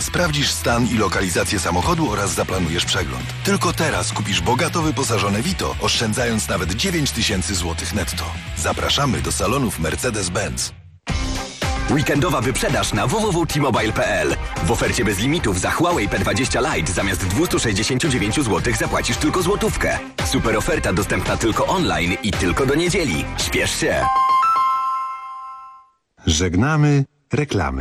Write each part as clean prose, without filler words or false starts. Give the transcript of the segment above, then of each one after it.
sprawdzisz stan i lokalizację samochodu oraz zaplanujesz przegląd. Tylko teraz kupisz bogato wyposażone Vito, oszczędzając nawet 9000 zł netto. Zapraszamy do salonów Mercedes-Benz. Weekendowa wyprzedaż na www.t-mobile.pl. W ofercie bez limitów za Huawei P20 Lite zamiast 269 zł zapłacisz tylko złotówkę. Super oferta dostępna tylko online i tylko do niedzieli. Śpiesz się! Żegnamy reklamy.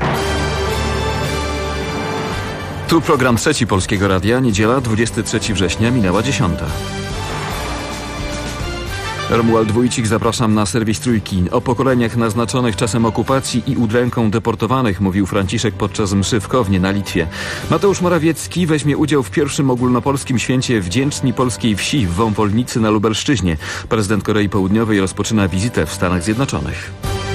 Tu program trzeci Polskiego Radia. Niedziela, 23 września, minęła 10. Romuald Wójcik, zapraszam na serwis Trójki. O pokoleniach naznaczonych czasem okupacji i udręką deportowanych mówił Franciszek podczas mszy w Kownie na Litwie. Mateusz Morawiecki weźmie udział w pierwszym ogólnopolskim święcie Wdzięczni Polskiej Wsi w Wąwolnicy na Lubelszczyźnie. Prezydent Korei Południowej rozpoczyna wizytę w Stanach Zjednoczonych.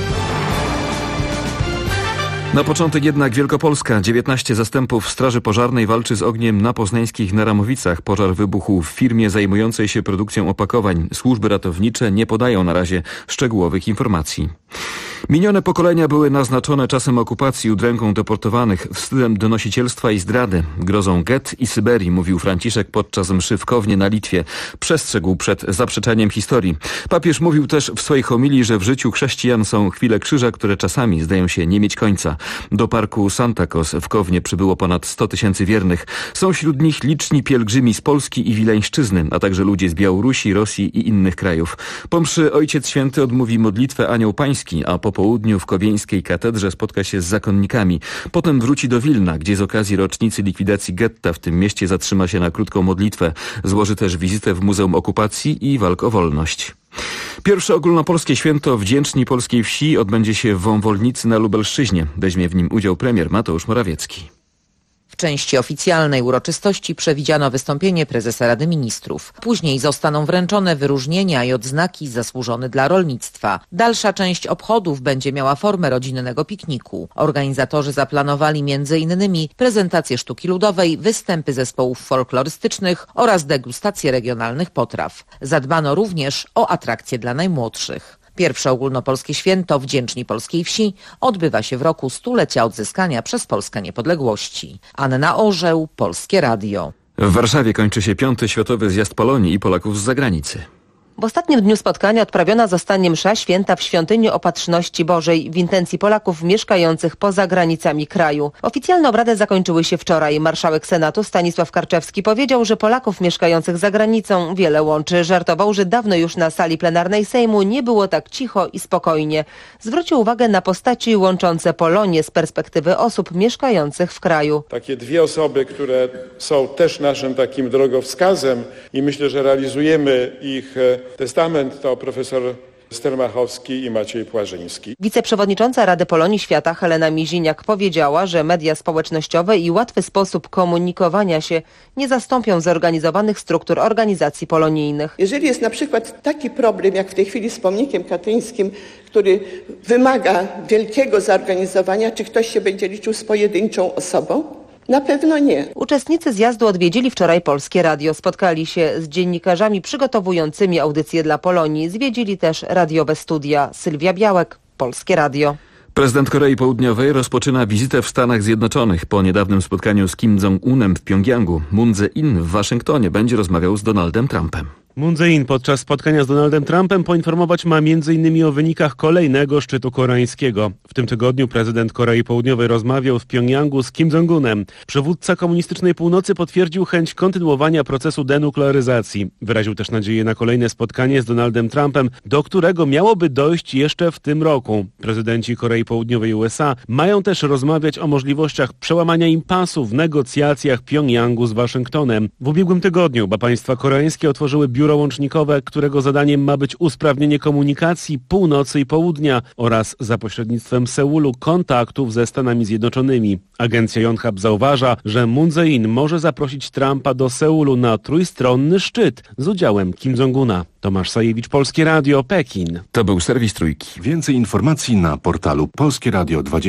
Na początek jednak Wielkopolska. 19 zastępów Straży Pożarnej walczy z ogniem na poznańskich Naramowicach. Pożar wybuchł w firmie zajmującej się produkcją opakowań. Służby ratownicze nie podają na razie szczegółowych informacji. Minione pokolenia były naznaczone czasem okupacji, udręką deportowanych, wstydem donosicielstwa i zdrady, grozą get i Syberii, mówił Franciszek podczas mszy w Kownie na Litwie. Przestrzegł przed zaprzeczaniem historii. Papież mówił też w swojej homilii, że w życiu chrześcijan są chwile krzyża, które czasami zdają się nie mieć końca. Do parku Santa Cruz w Kownie przybyło ponad 100 000 wiernych. Są wśród nich liczni pielgrzymi z Polski i Wileńszczyzny, a także ludzie z Białorusi, Rosji i innych krajów. Po mszy Ojciec Święty odmówi modlitwę Anioł Pański, a po południu w Kowieńskiej katedrze spotka się z zakonnikami. Potem wróci do Wilna, gdzie z okazji rocznicy likwidacji getta w tym mieście zatrzyma się na krótką modlitwę. Złoży też wizytę w Muzeum Okupacji i Walk o Wolność. Pierwsze ogólnopolskie święto Wdzięczni Polskiej Wsi odbędzie się w Wąwolnicy na Lubelszczyźnie. Weźmie w nim udział premier Mateusz Morawiecki. W części oficjalnej uroczystości przewidziano wystąpienie prezesa Rady Ministrów. Później zostaną wręczone wyróżnienia i odznaki zasłużone dla rolnictwa. Dalsza część obchodów będzie miała formę rodzinnego pikniku. Organizatorzy zaplanowali m.in. prezentację sztuki ludowej, występy zespołów folklorystycznych oraz degustację regionalnych potraw. Zadbano również o atrakcje dla najmłodszych. Pierwsze ogólnopolskie święto Wdzięczni Polskiej Wsi odbywa się w roku 100-lecia odzyskania przez Polskę niepodległości. Anna Orzeł, Polskie Radio. W Warszawie kończy się 5. Światowy Zjazd Polonii i Polaków z zagranicy. W ostatnim dniu spotkania odprawiona zostanie msza święta w Świątyni Opatrzności Bożej w intencji Polaków mieszkających poza granicami kraju. Oficjalne obrady zakończyły się wczoraj. Marszałek Senatu Stanisław Karczewski powiedział, że Polaków mieszkających za granicą wiele łączy. Żartował, że dawno już na sali plenarnej Sejmu nie było tak cicho i spokojnie. Zwrócił uwagę na postaci łączące Polonię z perspektywy osób mieszkających w kraju. Takie dwie osoby, które są też naszym takim drogowskazem i myślę, że realizujemy ich testament, to profesor Stermachowski i Maciej Płażyński. Wiceprzewodnicząca Rady Polonii Świata Helena Miziniak powiedziała, że media społecznościowe i łatwy sposób komunikowania się nie zastąpią zorganizowanych struktur organizacji polonijnych. Jeżeli jest na przykład taki problem, jak w tej chwili z pomnikiem katyńskim, który wymaga wielkiego zorganizowania, czy ktoś się będzie liczył z pojedynczą osobą? Na pewno nie. Uczestnicy zjazdu odwiedzili wczoraj Polskie Radio. Spotkali się z dziennikarzami przygotowującymi audycję dla Polonii. Zwiedzili też radiowe studia. Sylwia Białek, Polskie Radio. Prezydent Korei Południowej rozpoczyna wizytę w Stanach Zjednoczonych. Po niedawnym spotkaniu z Kim Jong-unem w Pjongjangu, Moon Jae-in w Waszyngtonie będzie rozmawiał z Donaldem Trumpem. Moon Jae-in podczas spotkania z Donaldem Trumpem poinformować ma m.in. o wynikach kolejnego szczytu koreańskiego. W tym tygodniu prezydent Korei Południowej rozmawiał w Pjongjangu z Kim Jong-unem. Przywódca komunistycznej północy potwierdził chęć kontynuowania procesu denuklearyzacji. Wyraził też nadzieję na kolejne spotkanie z Donaldem Trumpem, do którego miałoby dojść jeszcze w tym roku. Prezydenci Korei Południowej i USA mają też rozmawiać o możliwościach przełamania impasu w negocjacjach Pjongjangu z Waszyngtonem. W ubiegłym tygodniu oba państwa koreańskie otworzyły biuro łącznikowe, którego zadaniem ma być usprawnienie komunikacji północy i południa oraz za pośrednictwem Seulu kontaktów ze Stanami Zjednoczonymi. Agencja Yonhap zauważa, że Moon Jae-in może zaprosić Trumpa do Seulu na trójstronny szczyt z udziałem Kim Jong-una. Tomasz Sajewicz, Polskie Radio, Pekin. To był serwis Trójki. Więcej informacji na portalu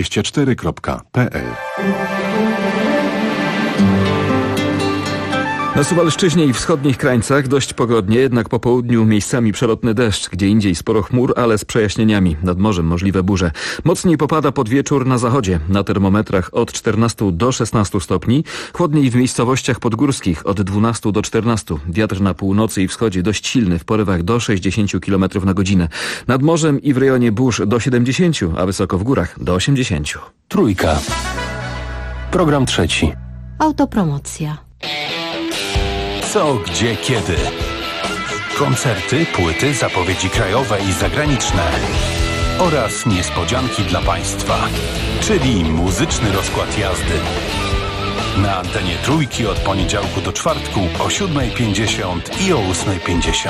polskieradio24.pl. Na Suwalszczyźnie i wschodnich krańcach dość pogodnie, jednak po południu miejscami przelotny deszcz, gdzie indziej sporo chmur, ale z przejaśnieniami. Nad morzem możliwe burze. Mocniej popada pod wieczór na zachodzie. Na termometrach od 14 do 16 stopni. Chłodniej w miejscowościach podgórskich od 12 do 14. Wiatr na północy i wschodzie dość silny, w porywach do 60 km na godzinę. Nad morzem i w rejonie burz do 70, a wysoko w górach do 80. Trójka. Program trzeci. Autopromocja. Co, gdzie, kiedy. Koncerty, płyty, zapowiedzi krajowe i zagraniczne. Oraz niespodzianki dla Państwa. Czyli muzyczny rozkład jazdy. Na antenie Trójki od poniedziałku do czwartku o 7:50 i o 8:50.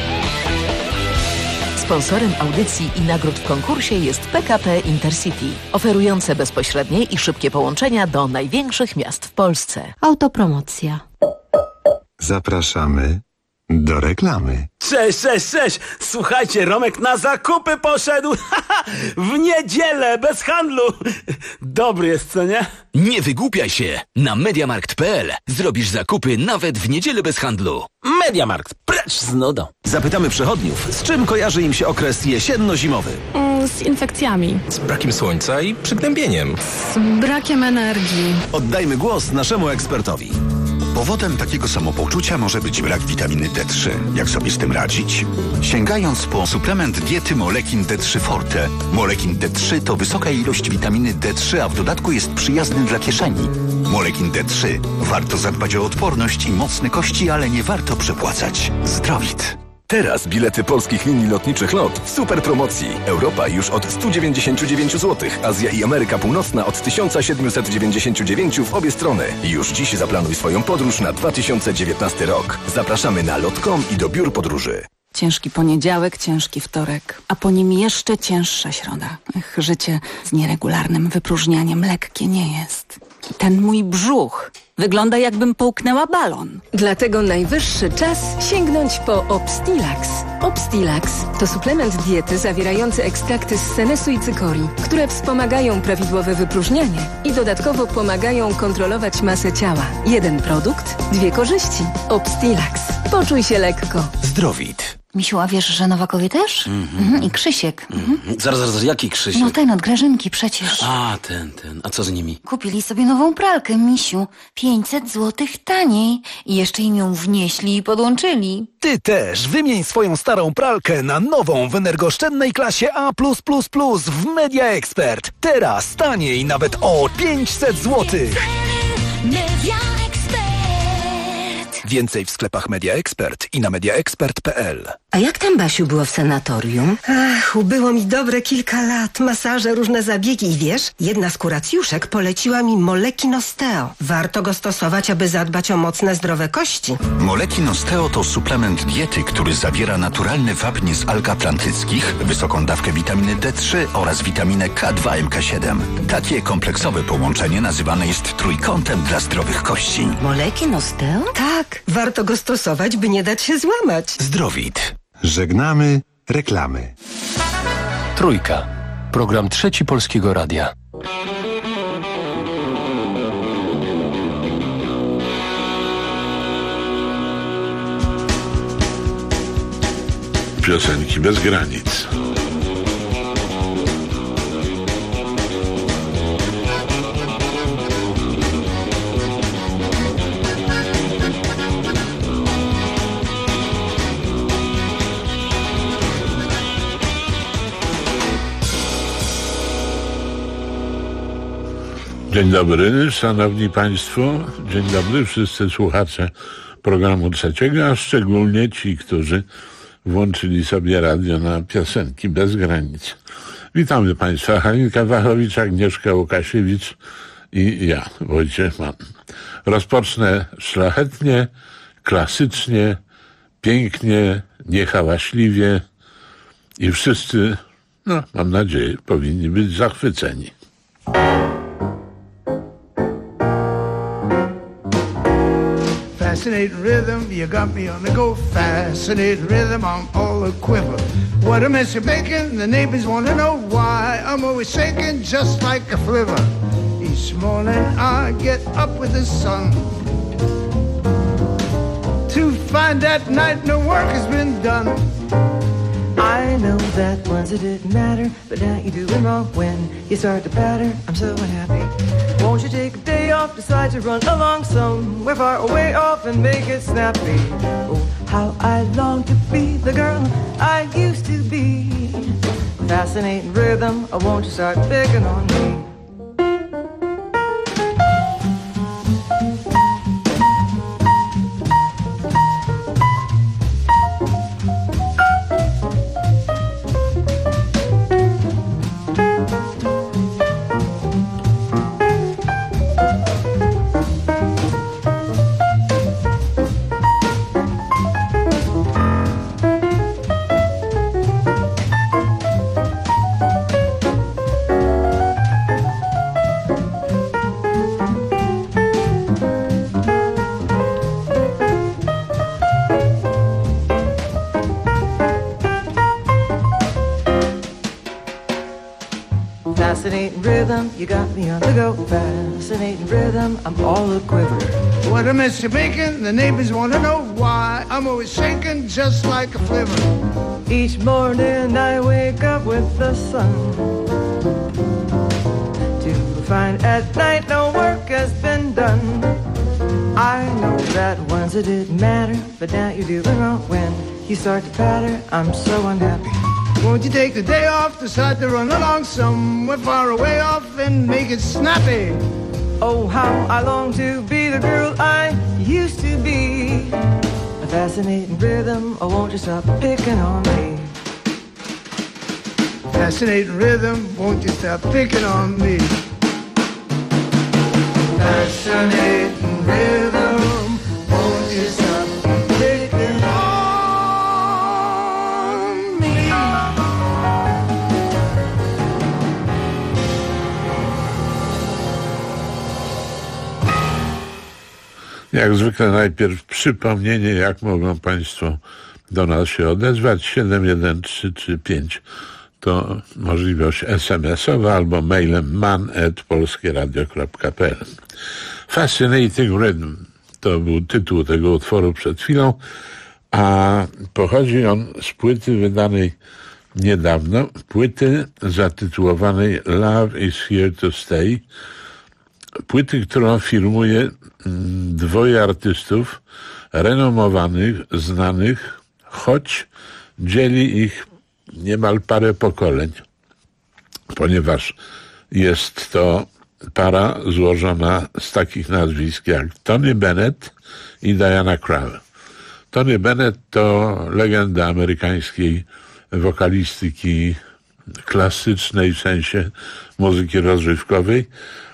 Sponsorem audycji i nagród w konkursie jest PKP Intercity, oferujące bezpośrednie i szybkie połączenia do największych miast w Polsce. Autopromocja. Zapraszamy do reklamy. Cześć! Słuchajcie, Romek na zakupy poszedł! W niedzielę, bez handlu! Dobry jest, co nie? Nie wygłupiaj się! Na Mediamarkt.pl zrobisz zakupy nawet w niedzielę bez handlu. Mediamarkt, precz z nudą! Zapytamy przechodniów, z czym kojarzy im się okres jesienno-zimowy? Z infekcjami. Z brakiem słońca i przygnębieniem. Z brakiem energii. Oddajmy głos naszemu ekspertowi. Powodem takiego samopoczucia może być brak witaminy D3. Jak sobie z tym radzić? Sięgając po suplement diety Molekin D3 Forte. Molekin D3 to wysoka ilość witaminy D3, a w dodatku jest przyjazny dla kieszeni. Molekin D3. Warto zadbać o odporność i mocne kości, ale nie warto przepłacać. Zdrowit. Teraz bilety polskich linii lotniczych LOT w super promocji. Europa już od 199 zł, Azja i Ameryka Północna od 1799 w obie strony. Już dziś zaplanuj swoją podróż na 2019 rok. Zapraszamy na lot.com i do biur podróży. Ciężki poniedziałek, ciężki wtorek, a po nim jeszcze cięższa środa. Życie z nieregularnym wypróżnianiem lekkie nie jest. I ten mój brzuch wygląda, jakbym połknęła balon. Dlatego najwyższy czas sięgnąć po Obstilax. Obstilax to suplement diety zawierający ekstrakty z senesu i cykorii, które wspomagają prawidłowe wypróżnianie i dodatkowo pomagają kontrolować masę ciała. Jeden produkt, dwie korzyści. Obstilax. Poczuj się lekko. Zdrowit. Misiu, a wiesz, że Nowakowie też? I Krzysiek. Zaraz, jaki Krzysiek? No ten od Grażynki przecież. A, ten. A co z nimi? Kupili sobie nową pralkę, Misiu. 500 złotych taniej. I jeszcze im ją wnieśli i podłączyli. Ty też wymień swoją starą pralkę na nową w energooszczędnej klasie A+++ w Media Expert. Teraz taniej nawet o 500 złotych. Więcej w sklepach Media Expert i na mediaexpert.pl. A jak tam, Basiu, było w sanatorium? Ach, ubyło mi dobre kilka lat. Masaże, różne zabiegi i wiesz, jedna z kuracjuszek poleciła mi Molekin Osteo. Warto go stosować, aby zadbać o mocne, zdrowe kości. Molekin Osteo to suplement diety, który zawiera naturalny wapń z alg atlantyckich, wysoką dawkę witaminy D3 oraz witaminę K2 MK7. Takie kompleksowe połączenie nazywane jest trójkątem dla zdrowych kości. Molekin Osteo? Tak, warto go stosować, by nie dać się złamać. Zdrowit. Żegnamy reklamy. Trójka. Program trzeci Polskiego Radia. Piosenki bez granic. Dzień dobry, szanowni państwo. Dzień dobry wszyscy słuchacze programu trzeciego, a szczególnie ci, którzy włączyli sobie radio na piosenki bez granic. Witamy państwa. Halinka Wachowicz, Agnieszka Łukasiewicz i ja, Wojciech Mann. Rozpocznę szlachetnie, klasycznie, pięknie, niehałaśliwie i wszyscy, mam nadzieję, powinni być zachwyceni. Fascinating rhythm, you got me on the go. Fascinating rhythm, I'm all a quiver. What a mess you're making, the neighbors want to know why. I'm always shaking just like a flivver. Each morning I get up with the sun. find that night no work has been done. I know that once it didn't matter, but now you're doing wrong when you start to patter. I'm so unhappy. Won't you take a day off, decide to run along somewhere far away off and make it snappy? Oh, how I long to be the girl I used to be. Fascinating rhythm, oh, won't you start picking on me? Fascinating rhythm, you got me on the go. Fascinating rhythm, I'm all a quiver. What a mess you're making, the neighbors want to know why. I'm always shaking just like a flivver. Each morning I wake up with the sun, to find at night no work has been done. I know that once it didn't matter, but now you're doing wrong when you start to patter. I'm so unhappy. Won't you take the day off, decide to run along somewhere far away off and make it snappy? Oh, how I long to be the girl I used to be. A fascinating rhythm, oh, won't you stop picking on me? Fascinating rhythm, won't you stop picking on me? Fascinating rhythm, won't you stop picking on me? Jak zwykle najpierw przypomnienie, jak mogą Państwo do nas się odezwać. 71335 to możliwość SMS-owa albo mailem man@polskieradio.pl. Fascinating Rhythm to był tytuł tego utworu przed chwilą, a pochodzi on z płyty wydanej niedawno, płyty zatytułowanej Love is Here to Stay, płyty, którą firmuje dwoje artystów renomowanych, znanych, choć dzieli ich niemal parę pokoleń, ponieważ jest to para złożona z takich nazwisk jak Tony Bennett i Diana Krall. Tony Bennett to legenda amerykańskiej wokalistyki klasycznej, w sensie muzyki rozrywkowej.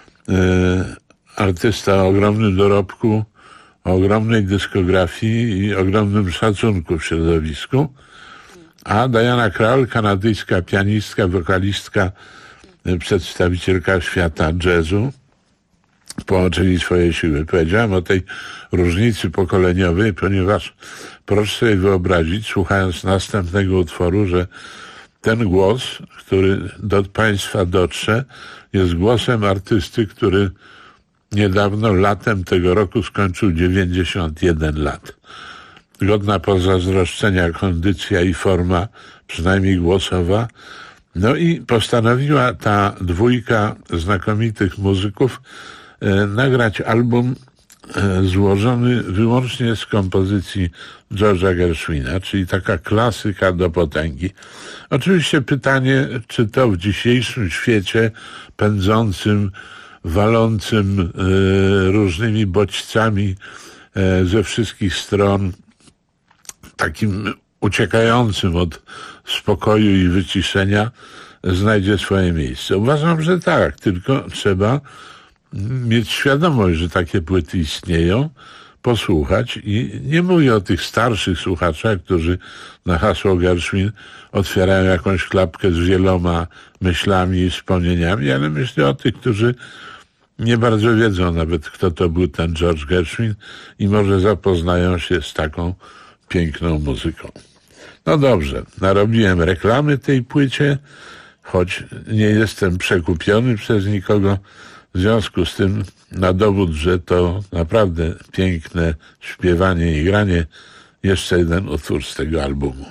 Artysta o ogromnym dorobku, o ogromnej dyskografii i ogromnym szacunku w środowisku. A Diana Krall, kanadyjska pianistka, wokalistka, przedstawicielka świata jazzu, połączyli swoje siły. Powiedziałem o tej różnicy pokoleniowej, ponieważ proszę sobie wyobrazić, słuchając następnego utworu, że ten głos, który do Państwa dotrze, jest głosem artysty, który niedawno, latem tego roku, skończył 91 lat. Godna pozazdroszczenia kondycja i forma, przynajmniej głosowa. No i postanowiła ta dwójka znakomitych muzyków nagrać album złożony wyłącznie z kompozycji George'a Gershwina, czyli taka klasyka do potęgi. Oczywiście pytanie, czy to w dzisiejszym świecie pędzącym, walącym różnymi bodźcami ze wszystkich stron, takim uciekającym od spokoju i wyciszenia, znajdzie swoje miejsce. Uważam, że tak, tylko trzeba mieć świadomość, że takie płyty istnieją, posłuchać i nie mówię o tych starszych słuchaczach, którzy na hasło Gershwin otwierają jakąś klapkę z wieloma myślami i wspomnieniami, ale myślę o tych, którzy nie bardzo wiedzą nawet, kto to był ten George Gershwin i może zapoznają się z taką piękną muzyką. No dobrze, narobiłem reklamy tej płycie, choć nie jestem przekupiony przez nikogo. W związku z tym, na dowód, że to naprawdę piękne śpiewanie i granie, jeszcze jeden utwór z tego albumu.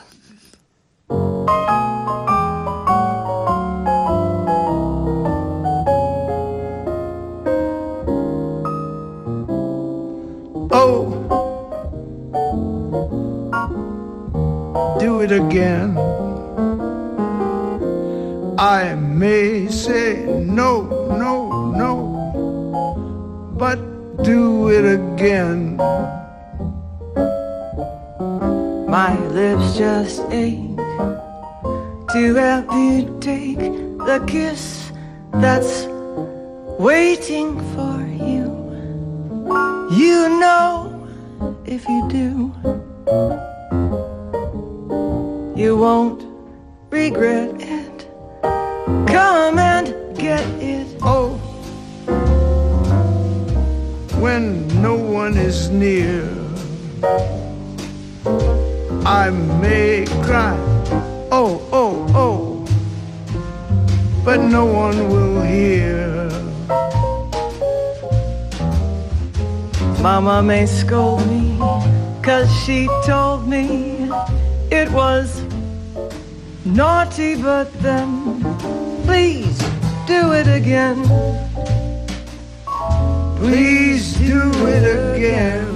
Do it again. I may say no, no, no, but do it again. My lips just ache to have you take the kiss that's waiting for you. You know, if you do, you won't regret it. Come and get it. Oh, when no one is near, I may cry, oh, oh, oh, but no one will hear. Mama may scold me, 'cause she told me it was naughty, but then please do it again. Please do it again.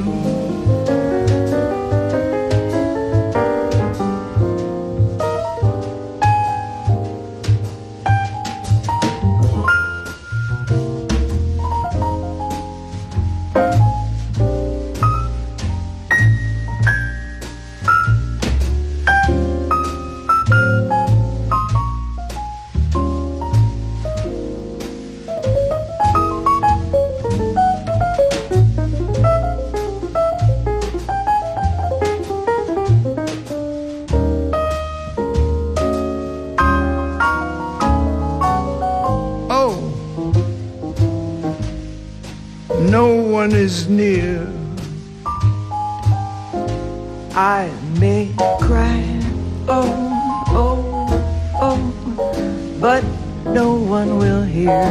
Is near, I may cry, oh, oh, oh, but no one will hear.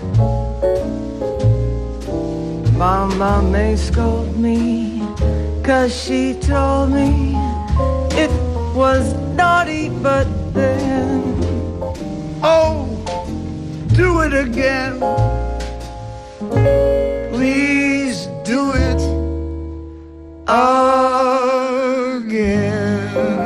Mama may scold me, 'cause she told me it was naughty, but then, oh, do it again. Please do it again.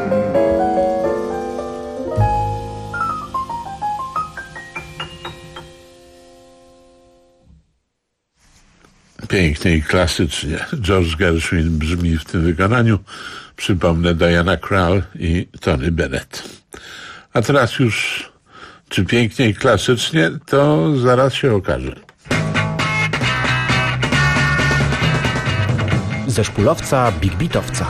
Pięknie i klasycznie. George Gershwin brzmi w tym wykonaniu. Przypomnę, Diana Krall i Tony Bennett. A teraz już, czy pięknie i klasycznie, to zaraz się okaże. Ze szpulowca Big Beatowca.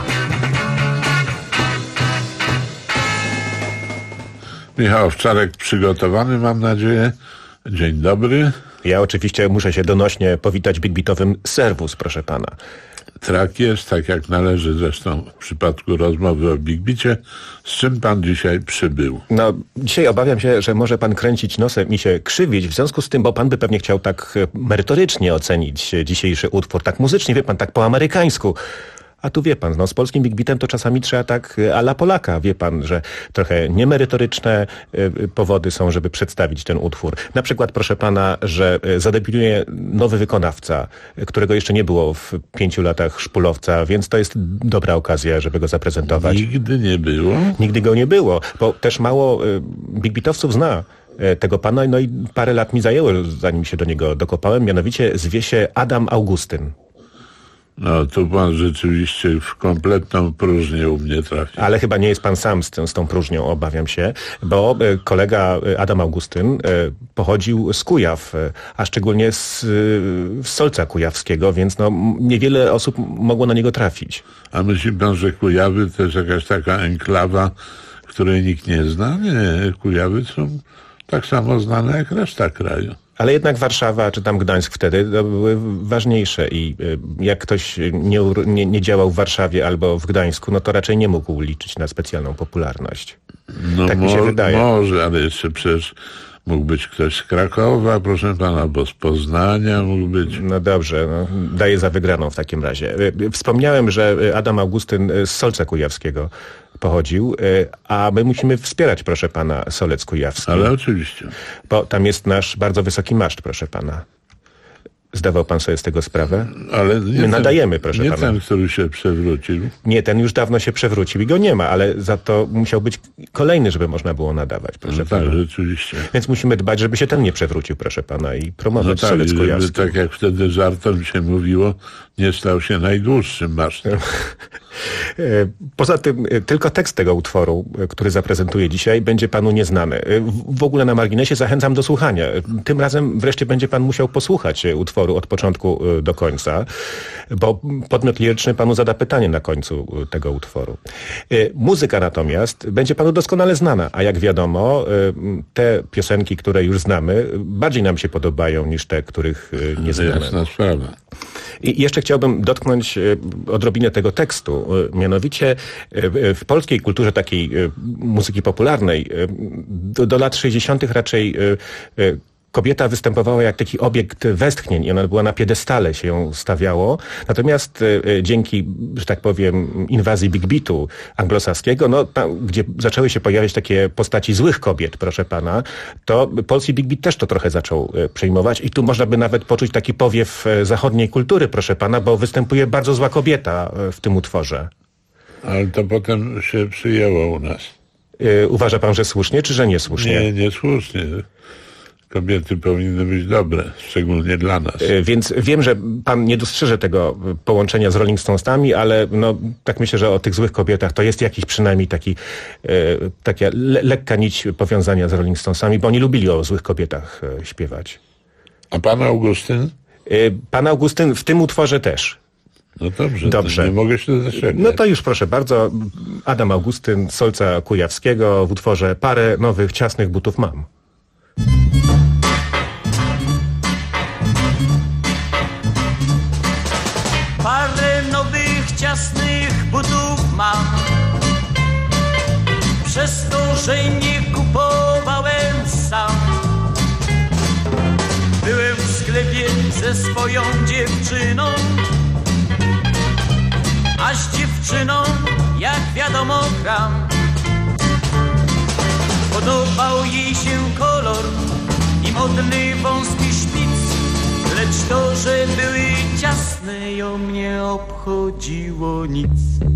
Michał Owczarek przygotowany, mam nadzieję. Dzień dobry. Ja oczywiście muszę się donośnie powitać Big Beatowym serwus, proszę pana. Tak jest, tak jak należy zresztą w przypadku rozmowy o Big Beacie. Z czym pan dzisiaj przybył? No, dzisiaj obawiam się, że może pan kręcić nosem i się krzywić, w związku z tym, bo pan by pewnie chciał tak merytorycznie ocenić dzisiejszy utwór, tak muzycznie, wie pan, tak po amerykańsku. A tu wie pan, no z polskim Big Beatem to czasami trzeba tak a la Polaka, wie pan, że trochę niemerytoryczne powody są, żeby przedstawić ten utwór. Na przykład, proszę pana, że zadebiutuje nowy wykonawca, którego jeszcze nie było w 5 latach szpulowca, więc to jest dobra okazja, żeby go zaprezentować. Nigdy nie było? Nigdy go nie było, bo też mało Big Beatowców zna tego pana, no i parę lat mi zajęło, zanim się do niego dokopałem, mianowicie zwie się Adam Augustyn. No, tu pan rzeczywiście w kompletną próżnię u mnie trafił. Ale chyba nie jest pan sam z tą próżnią, obawiam się, bo kolega Adam Augustyn pochodził z Kujaw, a szczególnie z Solca Kujawskiego, więc no, niewiele osób mogło na niego trafić. A myśli pan, że Kujawy to jest jakaś taka enklawa, której nikt nie zna? Nie, Kujawy są tak samo znane jak reszta kraju. Ale jednak Warszawa czy tam Gdańsk wtedy to były ważniejsze i jak ktoś nie działał w Warszawie albo w Gdańsku, no to raczej nie mógł liczyć na specjalną popularność. No tak mi się wydaje. Może, ale jeszcze przecież Mógł być ktoś z Krakowa, proszę pana, albo z Poznania mógł być. No dobrze, daję za wygraną w takim razie. Wspomniałem, że Adam Augustyn z Solca Kujawskiego pochodził, a my musimy wspierać, proszę pana, Solec Kujawski. Ale oczywiście. Bo tam jest nasz bardzo wysoki maszt, proszę pana. Zdawał pan sobie z tego sprawę? Ale my nadajemy, proszę pana. Nie ten, który się przewrócił. Nie, ten już dawno się przewrócił i go nie ma, ale za to musiał być kolejny, żeby można było nadawać, proszę pana. Tak, rzeczywiście. Więc musimy dbać, żeby się ten nie przewrócił, proszę pana, i promować Solec Kujawski. Tak jak wtedy żartem się mówiło, nie stał się najdłuższym masztem. Poza tym tylko tekst tego utworu, który zaprezentuję dzisiaj, będzie panu nieznany. W ogóle na marginesie zachęcam do słuchania. Tym razem wreszcie będzie pan musiał posłuchać utworu od początku do końca, bo podmiot liryczny panu zada pytanie na końcu tego utworu. Muzyka natomiast będzie panu doskonale znana, a jak wiadomo, te piosenki, które już znamy, bardziej nam się podobają niż te, których nie znamy. Jasna sprawa. I jeszcze chciałbym dotknąć odrobinę tego tekstu. Mianowicie w polskiej kulturze takiej muzyki popularnej do lat 60. raczej kobieta występowała jak taki obiekt westchnień i ona była na piedestale, się ją stawiało. Natomiast dzięki, że tak powiem, inwazji Big Beatu anglosaskiego, no tam, gdzie zaczęły się pojawiać takie postaci złych kobiet, proszę pana, to polski Big Beat też to trochę zaczął przejmować i tu można by nawet poczuć taki powiew zachodniej kultury, proszę pana, bo występuje bardzo zła kobieta w tym utworze. Ale to potem się przyjęło u nas. Uważa pan, że słusznie, czy że niesłusznie? Nie słusznie. Kobiety powinny być dobre, szczególnie dla nas. Więc wiem, że pan nie dostrzeże tego połączenia z Rolling Stonesami, ale no, tak myślę, że o tych złych kobietach to jest jakiś przynajmniej taka lekka nić powiązania z Rolling Stonesami, bo oni lubili o złych kobietach śpiewać. A pan Augustyn? Pan Augustyn w tym utworze też. No dobrze. Nie mogę się doczekać. No to już proszę bardzo. Adam Augustyn z Solca Kujawskiego w utworze Parę nowych, ciasnych butów mam. Parę nowych, ciasnych butów mam. Przez to, że nie kupowałem sam. Byłem w sklepie ze swoją dziewczyną, a z dziewczyną, jak wiadomo, gram. Podobał jej się kolor i modny wąski szpic, lecz to, że były ciasne, ją nie obchodziło nic.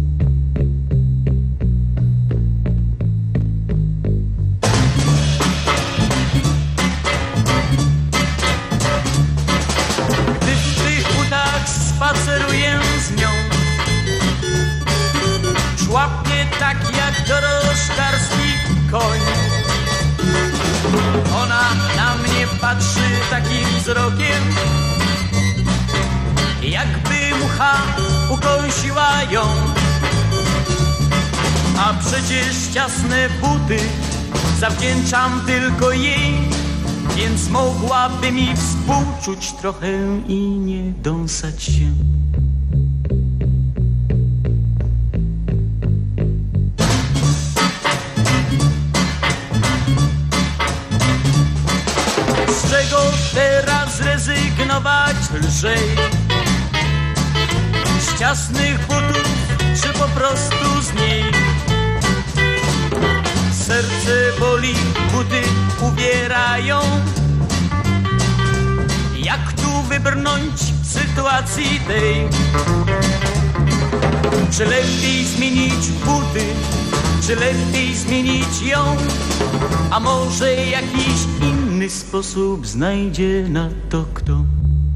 Gdy w tych butach spaceruję z nią, szłapnie tak jak dorożkarski koń. Ona na mnie patrzy takim wzrokiem, jakby mucha ukąsiła ją. A przecież ciasne buty zawdzięczam tylko jej, więc mogłaby mi współczuć trochę i nie dąsać się. Z czego teraz rezygnować lżej? Z ciasnych butów, czy po prostu z niej? Serce boli, buty uwierają. Jak tu wybrnąć z sytuacji tej? Czy lepiej zmienić buty, czy lepiej zmienić ją? A może jakiś inny sposób znajdzie na to kto?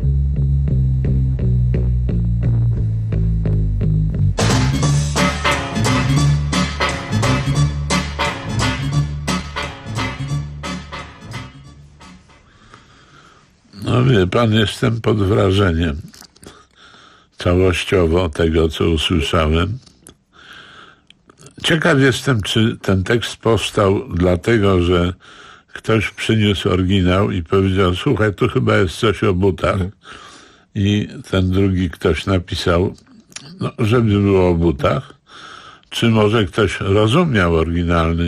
No wie pan, jestem pod wrażeniem całościowo tego, co usłyszałem. Ciekaw jestem, czy ten tekst powstał dlatego, że ktoś przyniósł oryginał i powiedział, słuchaj, tu chyba jest coś o butach. I ten drugi ktoś napisał, no, żeby było o butach. Czy może ktoś rozumiał oryginalny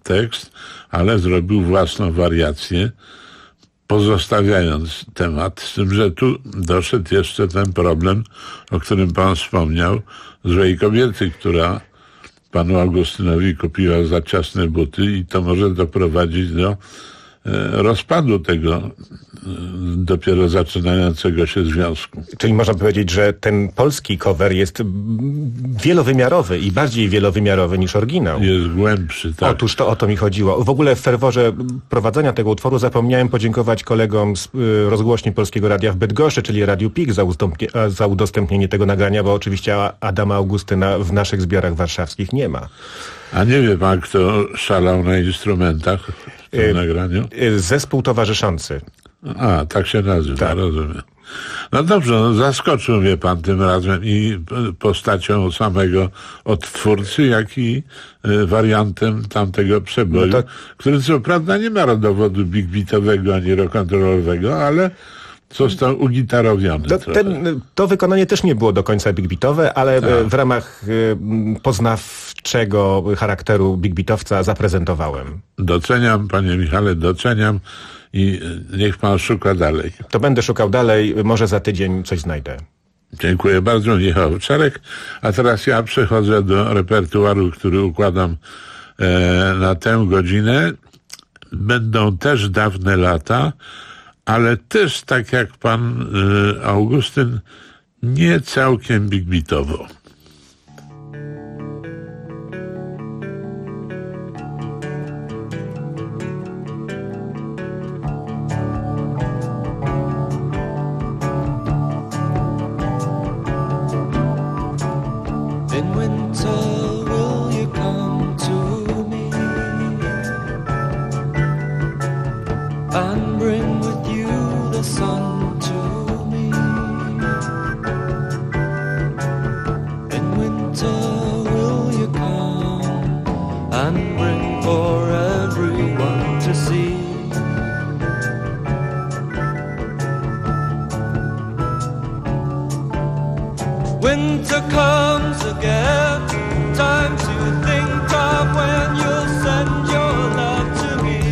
tekst, ale zrobił własną wariację, pozostawiając temat, z tym, że tu doszedł jeszcze ten problem, o którym pan wspomniał, złej kobiety, która panu Augustynowi kupiła za ciasne buty i to może doprowadzić do rozpadu tego dopiero zaczynającego się związku. Czyli można powiedzieć, że ten polski cover jest wielowymiarowy i bardziej wielowymiarowy niż oryginał. Jest głębszy, tak. Otóż to o to mi chodziło. W ogóle w ferworze prowadzenia tego utworu zapomniałem podziękować kolegom z rozgłośni Polskiego Radia w Bydgoszczy, czyli Radiu PIK za udostępnienie tego nagrania, bo oczywiście Adama Augustyna w naszych zbiorach warszawskich nie ma. A nie wie pan, kto szalał na instrumentach w tym nagraniu? Zespół towarzyszący. A, tak się nazywa, tak. Rozumiem. No dobrze, no zaskoczył mnie pan tym razem i postacią samego odtwórcy, jak i wariantem tamtego przeboju, no to... który co prawda nie ma rodowodu big beatowego ani rock'n'rollowego, ale został ugitarowiony. To wykonanie też nie było do końca big beatowe, ale w ramach poznawczego charakteru big beatowca zaprezentowałem. Doceniam, panie Michale, doceniam i niech pan szuka dalej. To będę szukał dalej, może za tydzień coś znajdę. Dziękuję bardzo, Michał Czarek. A teraz ja przechodzę do repertuaru, który układam na tę godzinę. Będą też dawne lata, ale też, tak jak pan Augustyn, nie całkiem big beatowo. In winter will you come to me and bring with you the sun to me? In winter will you come and bring for everyone to see? Winter comes again, time to think of when you'll send your love to me.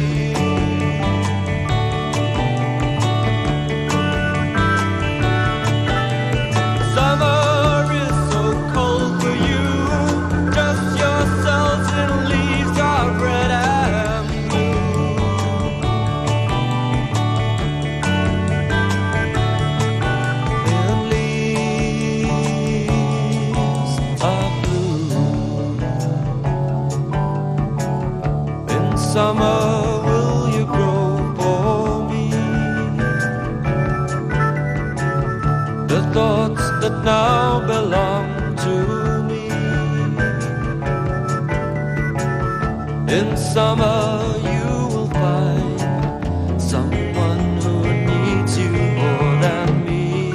Summer is so cold for you, just yourselves in leaves of red and blue. In leaves of blue. In summer will you grow for me? The thoughts that now belong to me. In summer you will find someone who needs you more than me.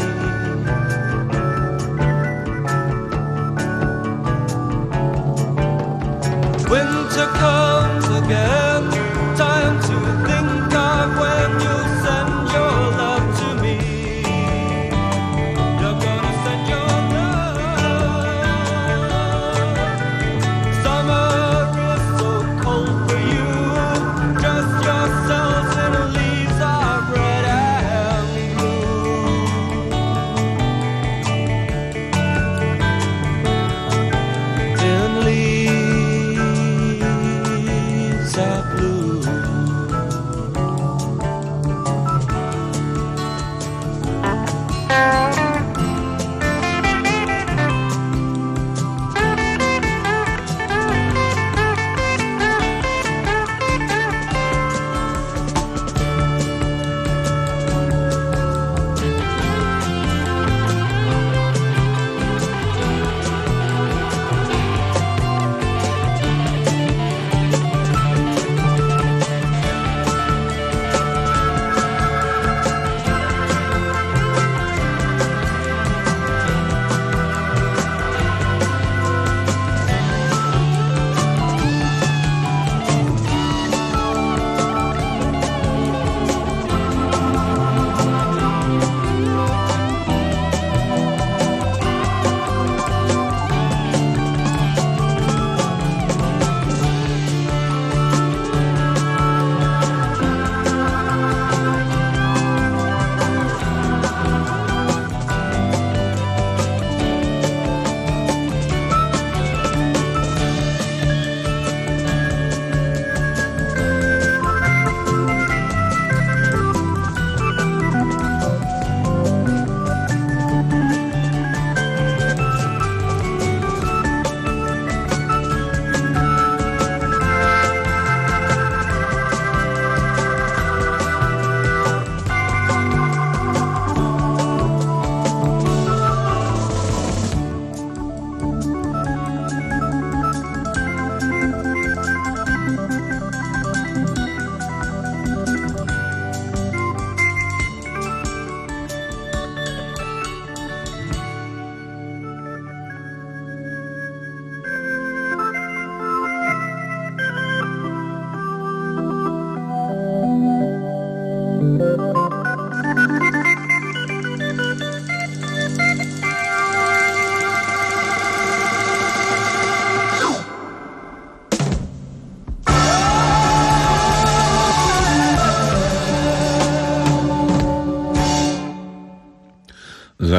Winter comes again, time to think of when you send your love to me. You're gonna send your love. Summer is so cold for you,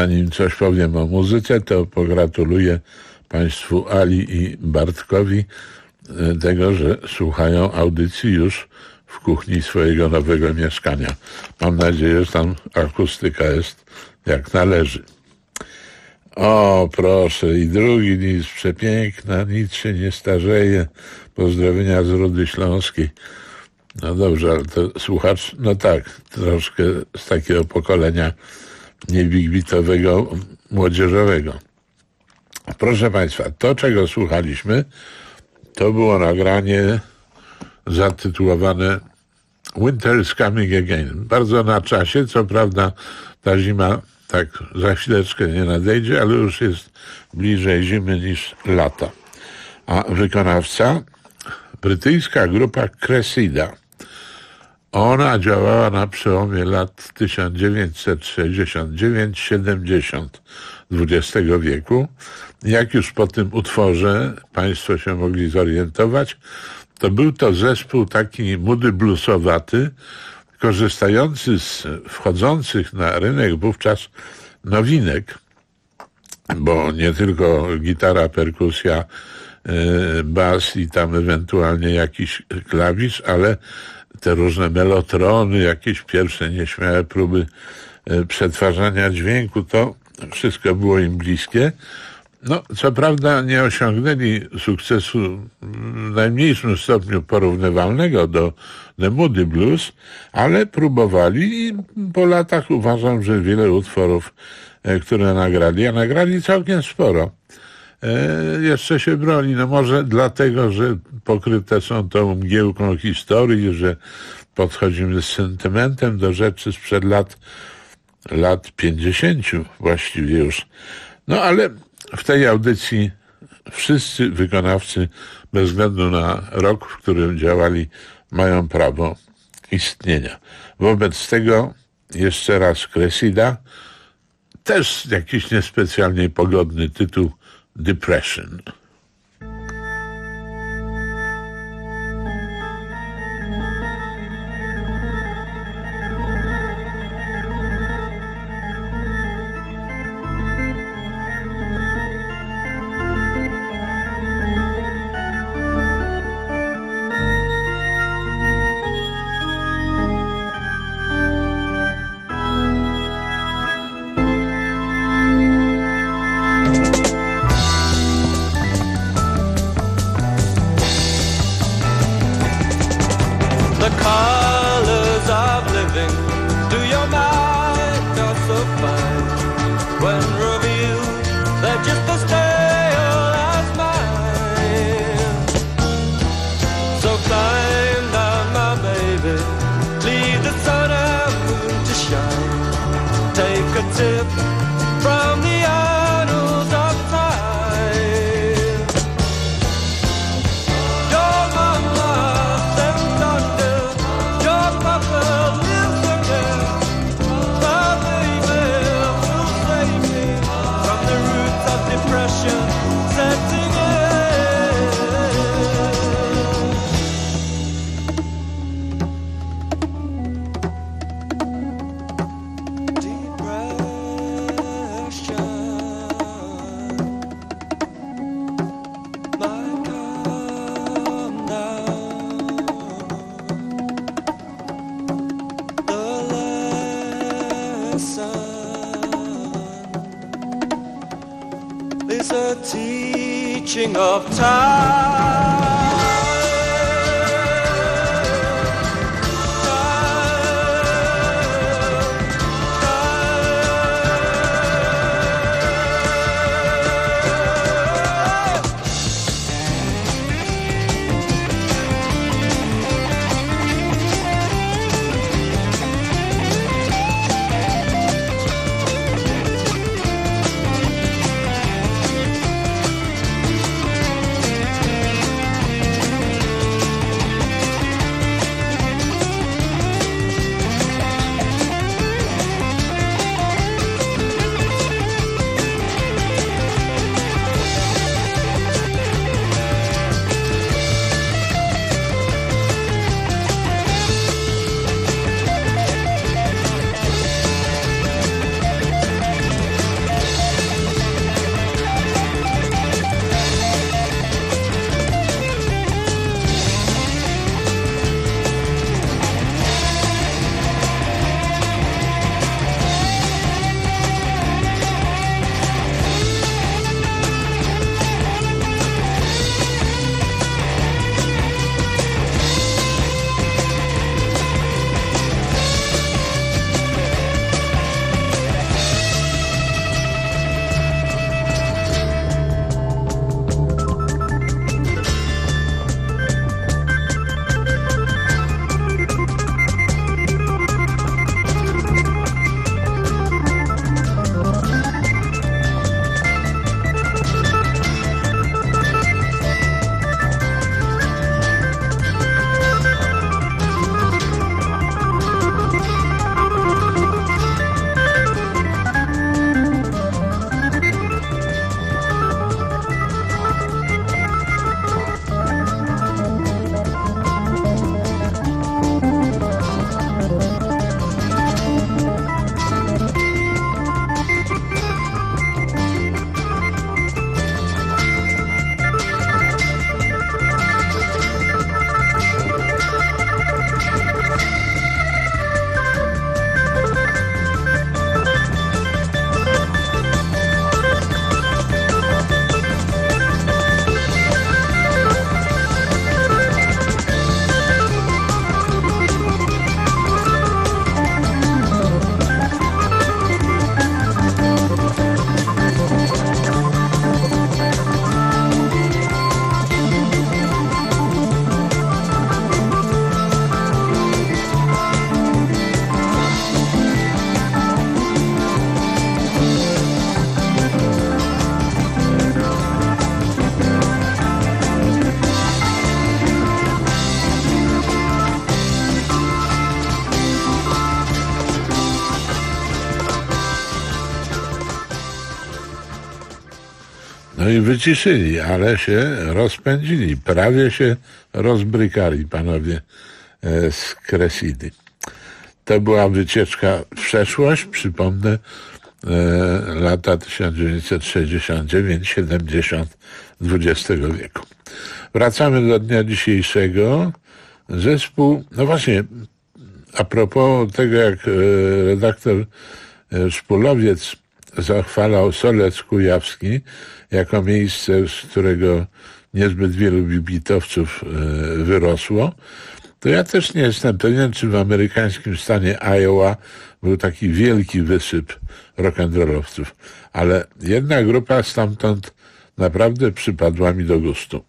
zanim coś powiem o muzyce, to pogratuluję Państwu Ali i Bartkowi tego, że słuchają audycji już w kuchni swojego nowego mieszkania. Mam nadzieję, że tam akustyka jest jak należy. O, proszę, i drugi nic, przepiękna, nic się nie starzeje. Pozdrowienia z Rudy Śląskiej. No dobrze, ale to słuchacz, no tak, troszkę z takiego pokolenia niebigbitowego, młodzieżowego. Proszę Państwa, to czego słuchaliśmy, to było nagranie zatytułowane Winter is Coming Again. Bardzo na czasie, co prawda ta zima tak za chwileczkę nie nadejdzie, ale już jest bliżej zimy niż lata. A wykonawca? Brytyjska grupa Cressida. Ona działała na przełomie lat 1969-70 XX wieku. Jak już po tym utworze Państwo się mogli zorientować, to był to zespół taki moody bluesowaty, korzystający z wchodzących na rynek wówczas nowinek, bo nie tylko gitara, perkusja, bas i tam ewentualnie jakiś klawisz, ale te różne melotrony, jakieś pierwsze nieśmiałe próby przetwarzania dźwięku, to wszystko było im bliskie. No, co prawda nie osiągnęli sukcesu w najmniejszym stopniu porównywalnego do The Moody Blues, ale próbowali i po latach uważam, że wiele utworów, które nagrali, a nagrali całkiem sporo, jeszcze się broni. No może dlatego, że pokryte są tą mgiełką historii, że podchodzimy z sentymentem do rzeczy sprzed lat 50 właściwie już. No ale w tej audycji wszyscy wykonawcy, bez względu na rok, w którym działali, mają prawo istnienia. Wobec tego jeszcze raz Cressida, też jakiś niespecjalnie pogodny tytuł, Depression. Of time. No i wyciszyli, ale się rozpędzili. Prawie się rozbrykali panowie z Cressidi. To była wycieczka w przeszłość, przypomnę, lata 1969-70 XX wieku. Wracamy do dnia dzisiejszego. Zespół, no właśnie, a propos tego, jak redaktor Szpulowiec zachwalał Solec Kujawski jako miejsce, z którego niezbyt wielu bibitowców wyrosło, to ja też nie jestem pewien, czy w amerykańskim stanie Iowa był taki wielki wysyp rock'n'rollowców. Ale jedna grupa stamtąd naprawdę przypadła mi do gustu.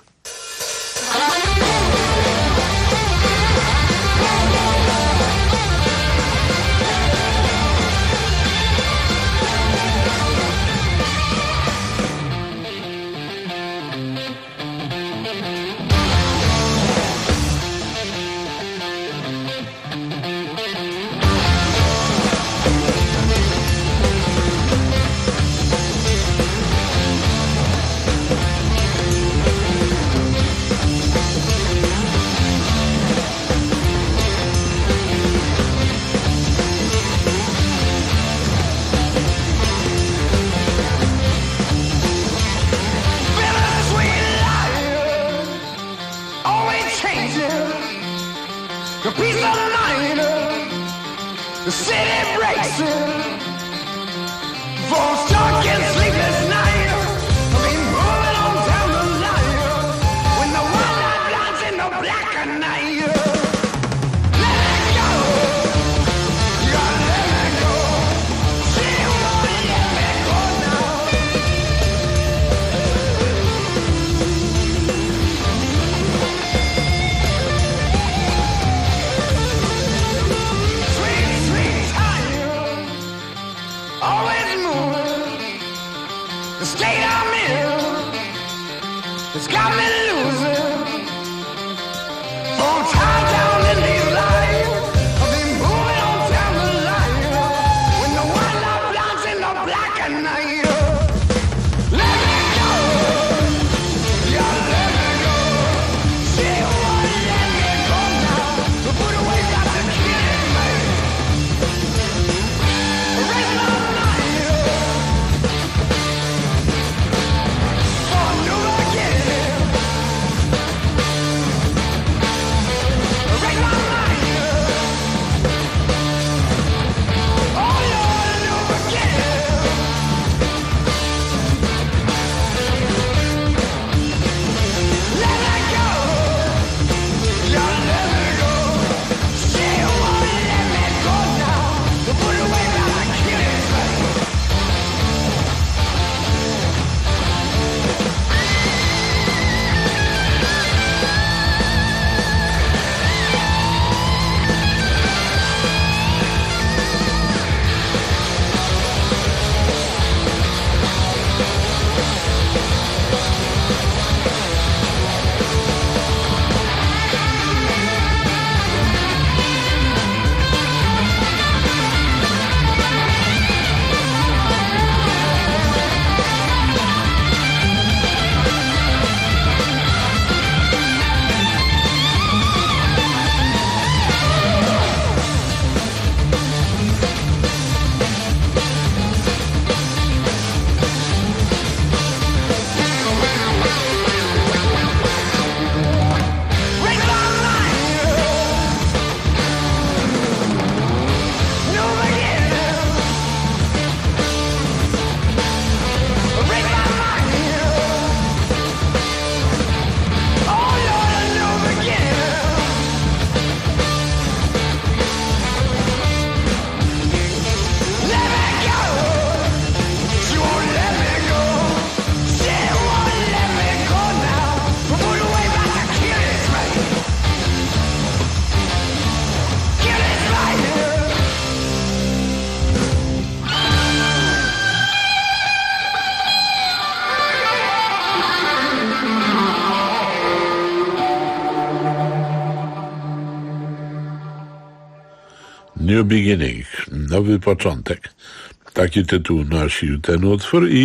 New Beginning, nowy początek. Taki tytuł nosił ten utwór i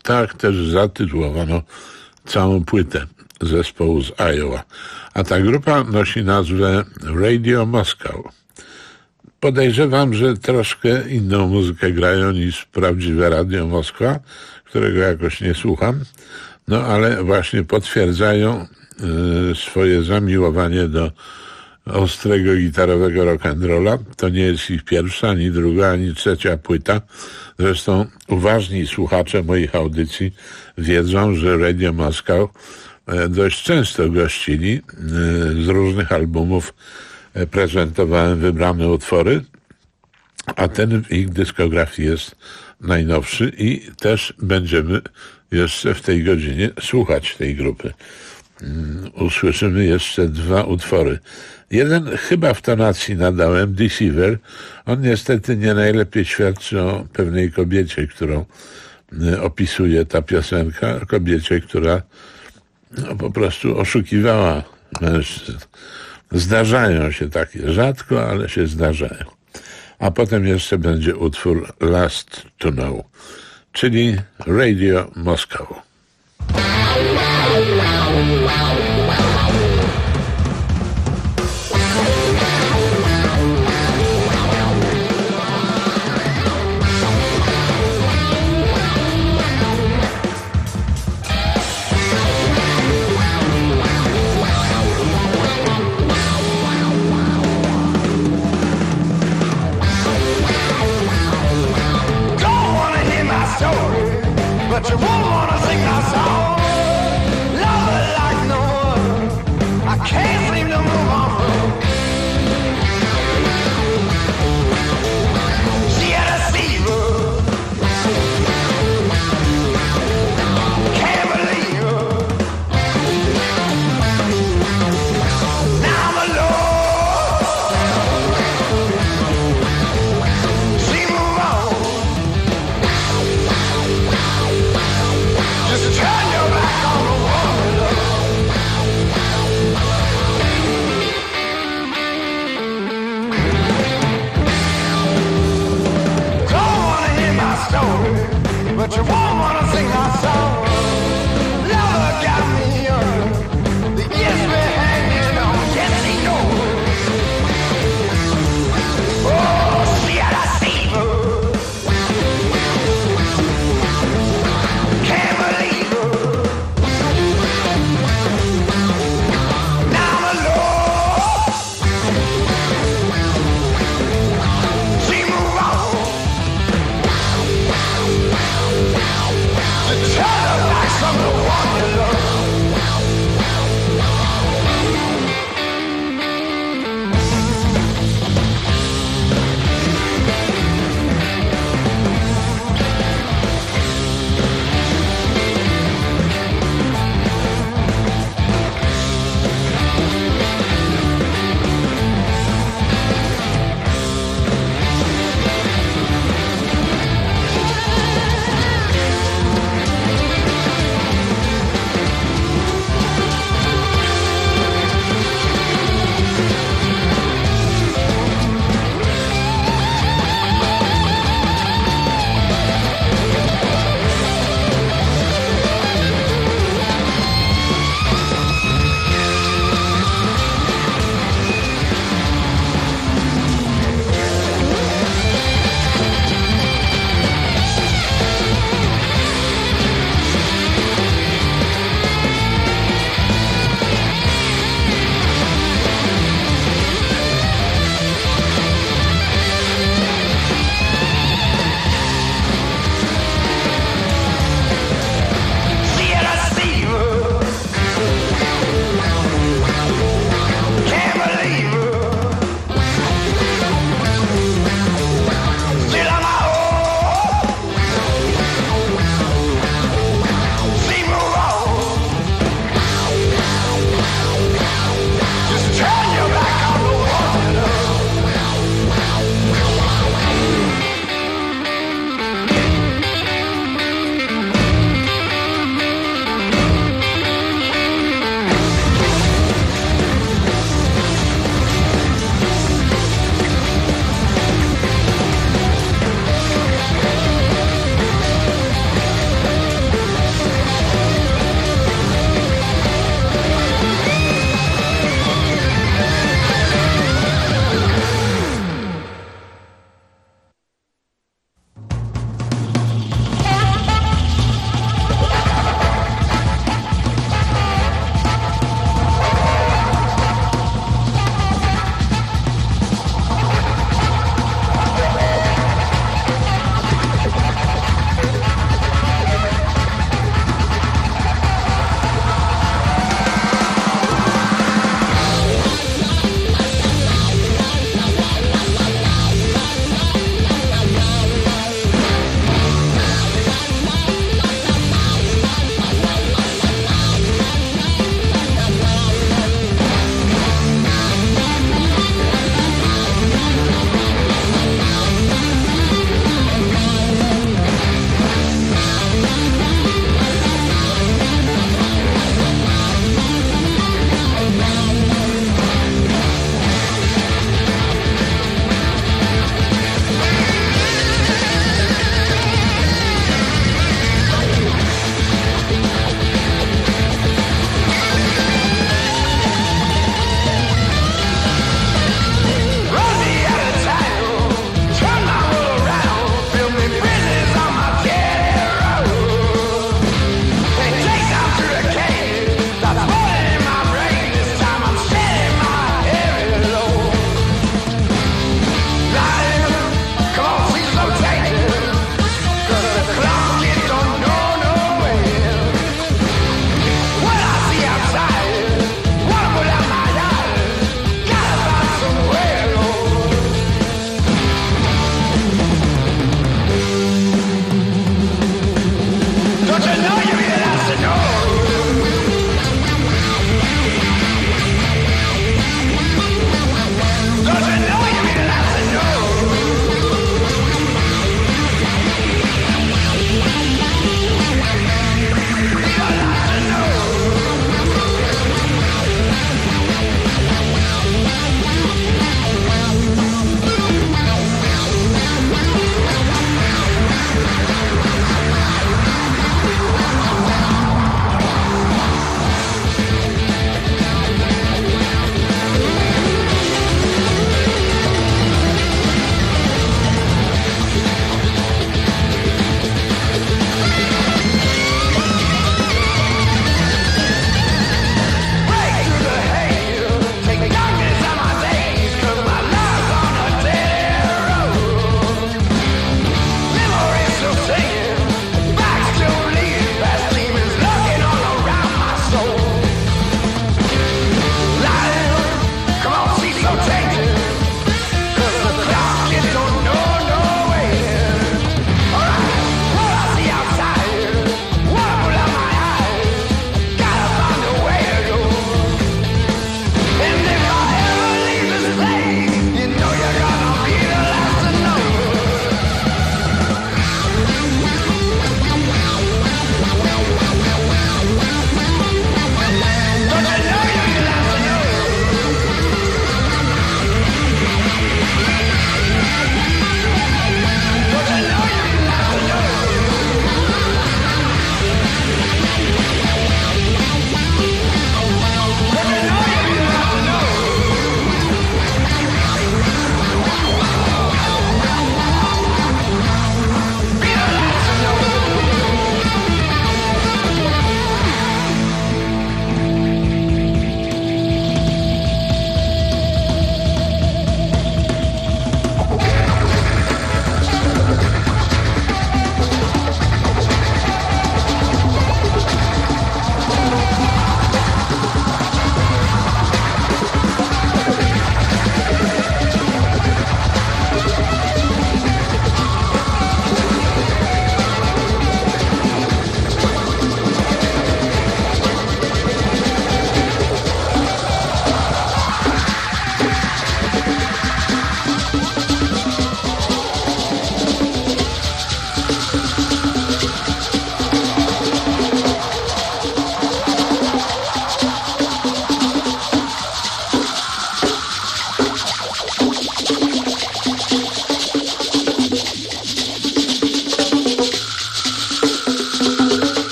Tak też zatytułowano całą płytę zespołu z Iowa. A ta grupa nosi nazwę Radio Moscow. Podejrzewam, że troszkę inną muzykę grają niż prawdziwe Radio Moskwa, którego jakoś nie słucham, no ale właśnie potwierdzają swoje zamiłowanie do ostrego gitarowego rock'n'rolla. To nie jest ich pierwsza, ani druga, ani trzecia płyta. Zresztą uważni słuchacze moich audycji wiedzą, że Radio Moscow dość często gościli. Z różnych albumów prezentowałem wybrane utwory, a ten w ich dyskografii jest najnowszy i też będziemy jeszcze w tej godzinie słuchać tej grupy. Usłyszymy jeszcze 2 utwory. Jeden chyba w tonacji nadałem, Deceiver. On niestety nie najlepiej świadczy o pewnej kobiecie, którą opisuje ta piosenka. Kobiecie, która po prostu oszukiwała mężczyzn. Zdarzają się takie, rzadko, ale się zdarzają. A potem jeszcze będzie utwór Last to Know, czyli Radio Moscow. But you won't wanna sing my song. Love her like no one. I can't seem to move on from. She had a fever. Can't believe her. Now I'm alone. She move on. Just turn your back on the woman, love. Don't wanna hear my story, but you won't wanna sing my song. Lover got me under, the years been hanging on, yes he knows. Oh, she had a fever. Can't believe her. Now I'm alone. She move on. To turn her back from the one you love.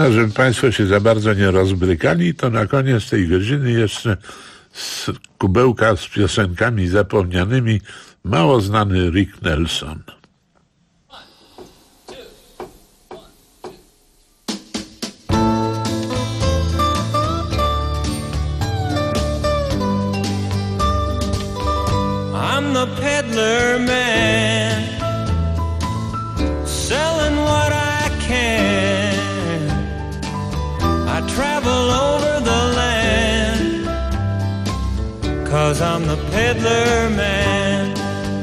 A żeby Państwo się za bardzo nie rozbrykali, to na koniec tej godziny jeszcze z kubełka z piosenkami zapomnianymi mało znany Rick Nelson. I'm the peddler man, selling what I can. I travel over the land, 'cause I'm the peddler man.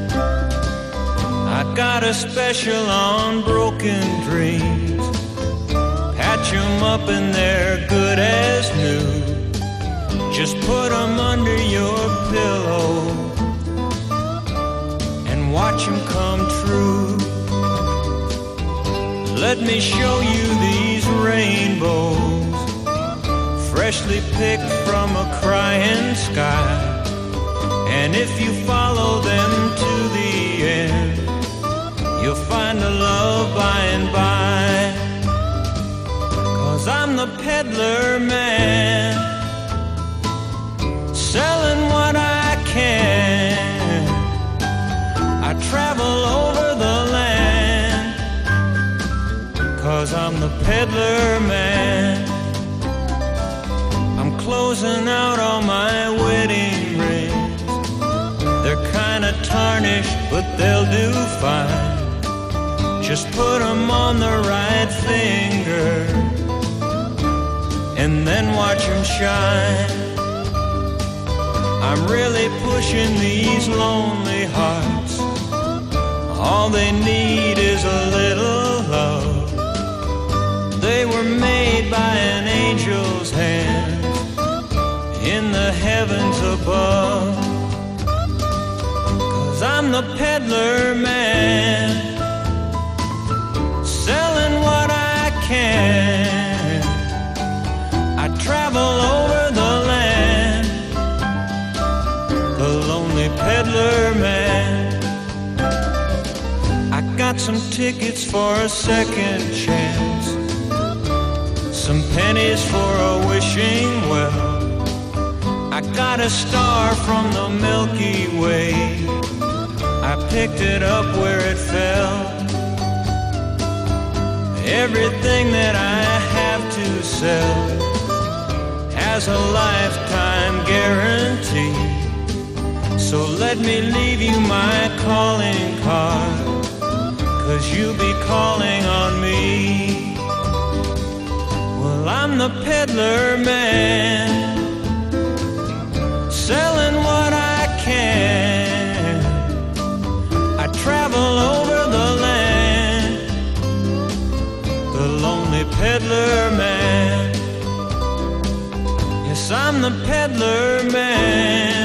I got a special on broken dreams. Patch 'em up and they're good as new. Just put 'em under your pillow and watch 'em come true. Let me show you these rainbows, freshly picked from a crying sky. And if you follow them to the end, you'll find a love by and by. 'Cause I'm the peddler man, selling what I can. I travel over the land, 'cause I'm the peddler man. I'm closing out all my wedding rings. They're kinda tarnished, but they'll do fine. Just put 'em on the right finger and then watch 'em shine. I'm really pushing these lonely hearts. All they need is a little love. They were made by an angel's hand in the heavens above. 'Cause I'm the peddler man, selling what I can. I travel over the land, the lonely peddler man. I got some tickets for a second chance, some pennies for a wishing well. I got a star from the Milky Way, I picked it up where it fell. Everything that I have to sell has a lifetime guarantee. So let me leave you my calling card, 'cause you'll be calling on me. Well, I'm the peddler man, selling what I can. I travel over the land, the lonely peddler man. Yes, I'm the peddler man,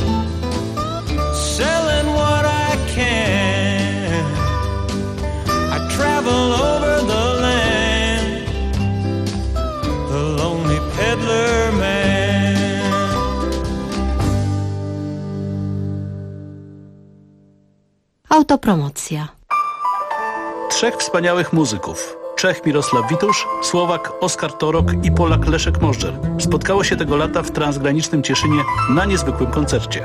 selling what I can. I travel over the land, the lonely peddler man. Autopromocja. Trzech wspaniałych muzyków. Czech Mirosław Witusz, Słowak Oskar Torok i Polak Leszek Możdżer spotkało się tego lata w transgranicznym Cieszynie na niezwykłym koncercie.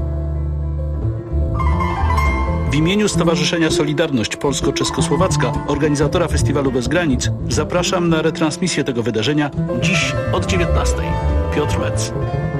W imieniu Stowarzyszenia Solidarność Polsko-Czeskosłowacka, organizatora Festiwalu Bez Granic, zapraszam na retransmisję tego wydarzenia dziś od 19:00. Piotr Metz.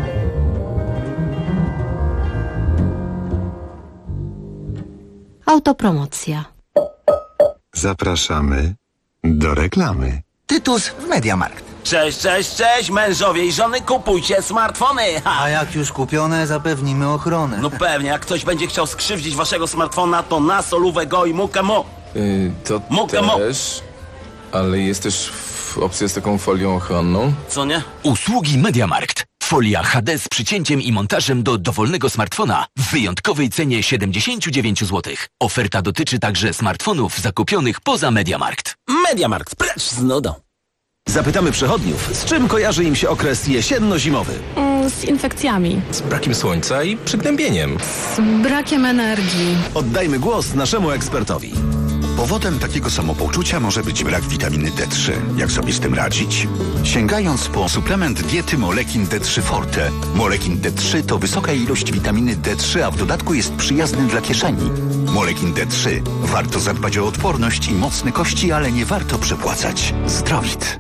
Autopromocja. Zapraszamy do reklamy. Tytus w Mediamarkt. Cześć, cześć, cześć, mężowie i żony, kupujcie smartfony! Ha. A jak już kupione, zapewnimy ochronę. No pewnie, jak ktoś będzie chciał skrzywdzić waszego smartfona, to na solówę go i mukę mo. To też, ale jest też opcja z taką folią ochronną. Co nie? Usługi Mediamarkt. Folia HD z przycięciem i montażem do dowolnego smartfona w wyjątkowej cenie 79 zł. Oferta dotyczy także smartfonów zakupionych poza Mediamarkt. Mediamarkt, precz z nudą. Zapytamy przechodniów, z czym kojarzy im się okres jesienno-zimowy. Z infekcjami. Z brakiem słońca i przygnębieniem. Z brakiem energii. Oddajmy głos naszemu ekspertowi. Powodem takiego samopoczucia może być brak witaminy D3. Jak sobie z tym radzić? Sięgając po suplement diety Molekin D3 Forte. Molekin D3 to wysoka ilość witaminy D3, a w dodatku jest przyjazny dla kieszeni. Molekin D3. Warto zadbać o odporność i mocne kości, ale nie warto przepłacać. Zdrowit.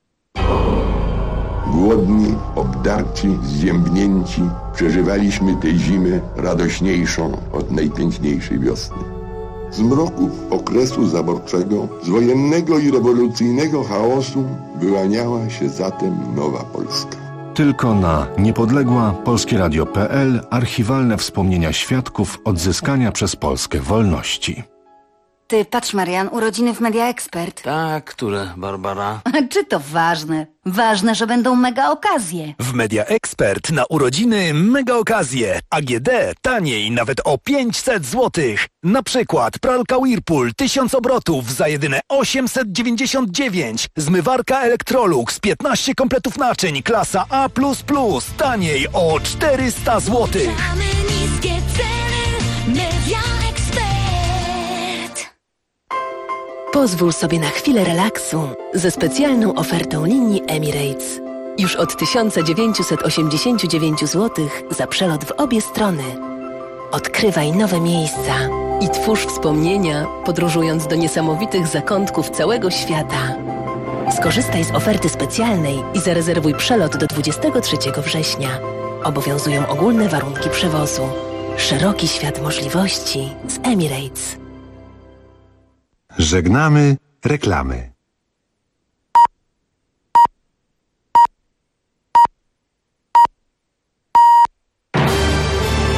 Głodni, obdarci, zziębnięci, przeżywaliśmy tę zimę radośniejszą od najpiękniejszej wiosny. Z mroków okresu zaborczego, z wojennego i rewolucyjnego chaosu wyłaniała się zatem nowa Polska. Tylko na Niepodległa, polskieradio.pl archiwalne wspomnienia świadków odzyskania przez Polskę wolności. Ty, patrz, Marian, urodziny w Media Expert. Tak, które, Barbara? Czy to ważne? Ważne, że będą mega okazje. W Media Expert na urodziny mega okazje. AGD taniej nawet o 500 zł. Na przykład pralka Whirlpool 1000 obrotów za jedyne 899. Zmywarka Electrolux 15 kompletów naczyń klasa A++ taniej o 400 zł. Mamy niskie ceny. Media Expert. Pozwól sobie na chwilę relaksu ze specjalną ofertą linii Emirates. Już od 1989 zł za przelot w obie strony. Odkrywaj nowe miejsca i twórz wspomnienia, podróżując do niesamowitych zakątków całego świata. Skorzystaj z oferty specjalnej i zarezerwuj przelot do 23 września. Obowiązują ogólne warunki przewozu. Szeroki świat możliwości z Emirates. Żegnamy reklamy.